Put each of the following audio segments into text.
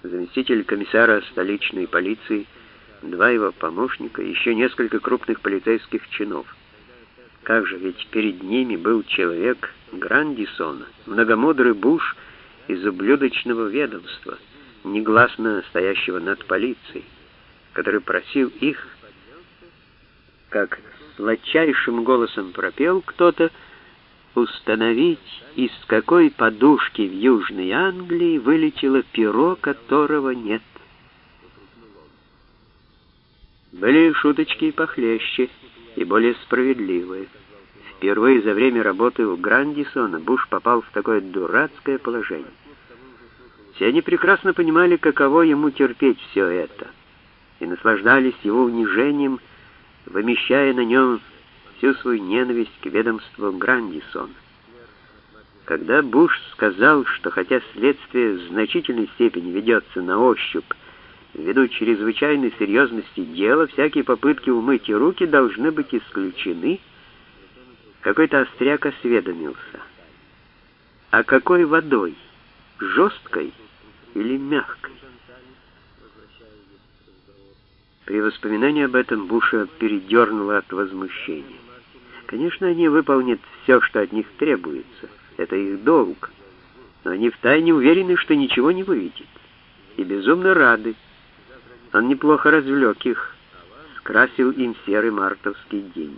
заместитель комиссара столичной полиции, 2 его помощника, еще несколько крупных полицейских чинов. Как же, ведь перед ними был человек Грандисона, многомудрый Буш из ублюдочного ведомства, негласно стоящего над полицией, который просил их, как сладчайшим голосом пропел кто-то, установить, из какой подушки в Южной Англии вылетело перо, которого нет. Были шуточки и похлеще, и более справедливые. Впервые за время работы у Грандисона Буш попал в такое дурацкое положение. Все они прекрасно понимали, каково ему терпеть все это, и наслаждались его унижением, вымещая на нем всю свою ненависть к ведомству Грандисона. Когда Буш сказал, что хотя следствие в значительной степени ведется на ощупь, ввиду чрезвычайной серьезности дела, всякие попытки умыть руки должны быть исключены, какой-то остряк осведомился: а какой водой? Жесткой или мягкой? При воспоминании об этом Буша передернуло от возмущения. Конечно, они выполнят все, что от них требуется. Это их долг. Но они втайне уверены, что ничего не выйдет. И безумно рады. Он неплохо развлек их, скрасил им серый мартовский день.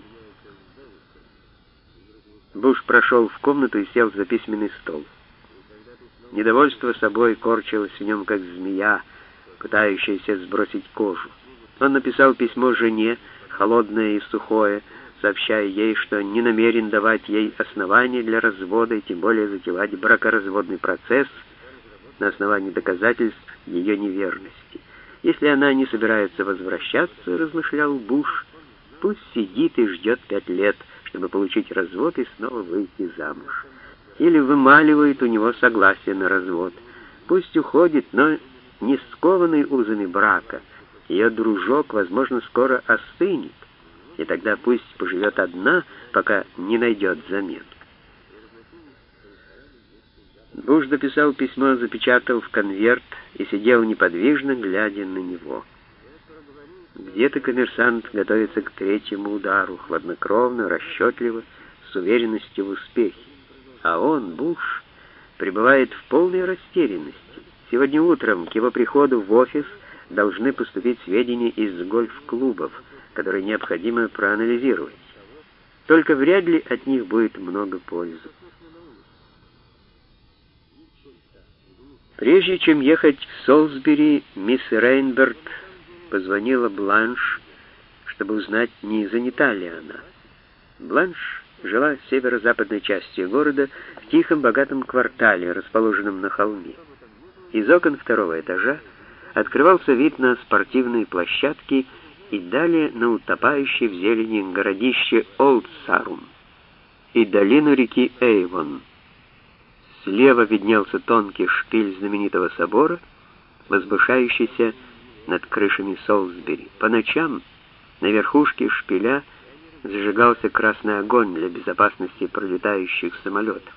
Буш прошел в комнату и сел за письменный стол. Недовольство собой корчилось в нем, как змея, пытающаяся сбросить кожу. Он написал письмо жене, холодное и сухое, сообщая ей, что не намерен давать ей основания для развода и тем более затевать бракоразводный процесс на основании доказательств ее неверности. Если она не собирается возвращаться, размышлял Буш, пусть сидит и ждет 5 лет, чтобы получить развод и снова выйти замуж. Или вымаливает у него согласие на развод. Пусть уходит, но не скованный узами брака. Ее дружок, возможно, скоро остынет, и тогда пусть поживет одна, пока не найдет замену. Буш дописал письмо, запечатал в конверт и сидел неподвижно, глядя на него. Где-то коммерсант готовится к 3-му удару, хладнокровно, расчетливо, с уверенностью в успехе. А он, Буш, пребывает в полной растерянности. Сегодня утром к его приходу в офис должны поступить сведения из гольф-клубов, которые необходимо проанализировать. Только вряд ли от них будет много пользы. Прежде чем ехать в Солсбери, мисс Рейнберт позвонила Бланш, чтобы узнать, не занята ли она. Бланш жила в северо-западной части города, в тихом, богатом квартале, расположенном на холме. Из окон 2-го этажа открывался вид на спортивные площадки и далее на утопающее в зелени городище Олд-Сарум и долину реки Эйвон. Слева виднелся тонкий шпиль знаменитого собора, возвышающийся над крышами Солсбери. По ночам на верхушке шпиля зажигался красный огонь для безопасности пролетающих самолетов.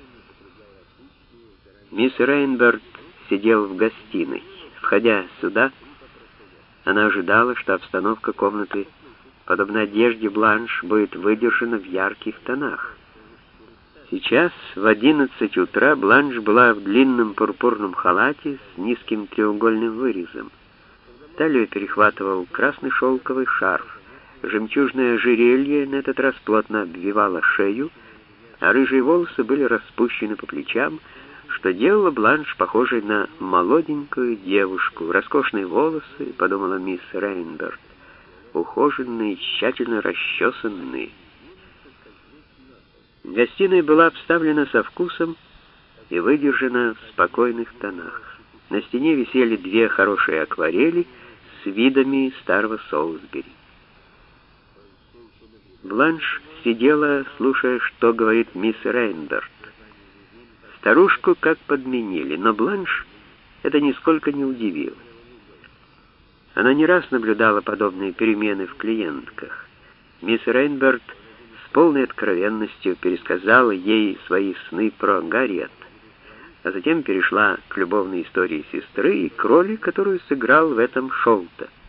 Мисс Рейнберт сидела в гостиной. Входя сюда, она ожидала, что обстановка комнаты, подобно одежде Бланш, будет выдержана в ярких тонах. Сейчас, в 11 утра, Бланш была в длинном пурпурном халате с низким треугольным вырезом. Талию перехватывал красный шелковый шарф. Жемчужное ожерелье на этот раз плотно обвивало шею, а рыжие волосы были распущены по плечам, что делало Бланш похожей на молоденькую девушку. Роскошные волосы, подумала мисс Рейнберт, ухоженные, тщательно расчесанные. Гостиная была обставлена со вкусом и выдержана в спокойных тонах. На стене висели 2 хорошие акварели с видами старого Солсбери. Бланш сидела, слушая, что говорит мисс Рейнберт. Старушку как подменили, но Бланш это нисколько не удивило. Она не раз наблюдала подобные перемены в клиентках. Мисс Рейнберт с полной откровенностью пересказала ей свои сны про Гарриет. а затем перешла к любовной истории сестры и к роли, которую сыграл в этом Шолта.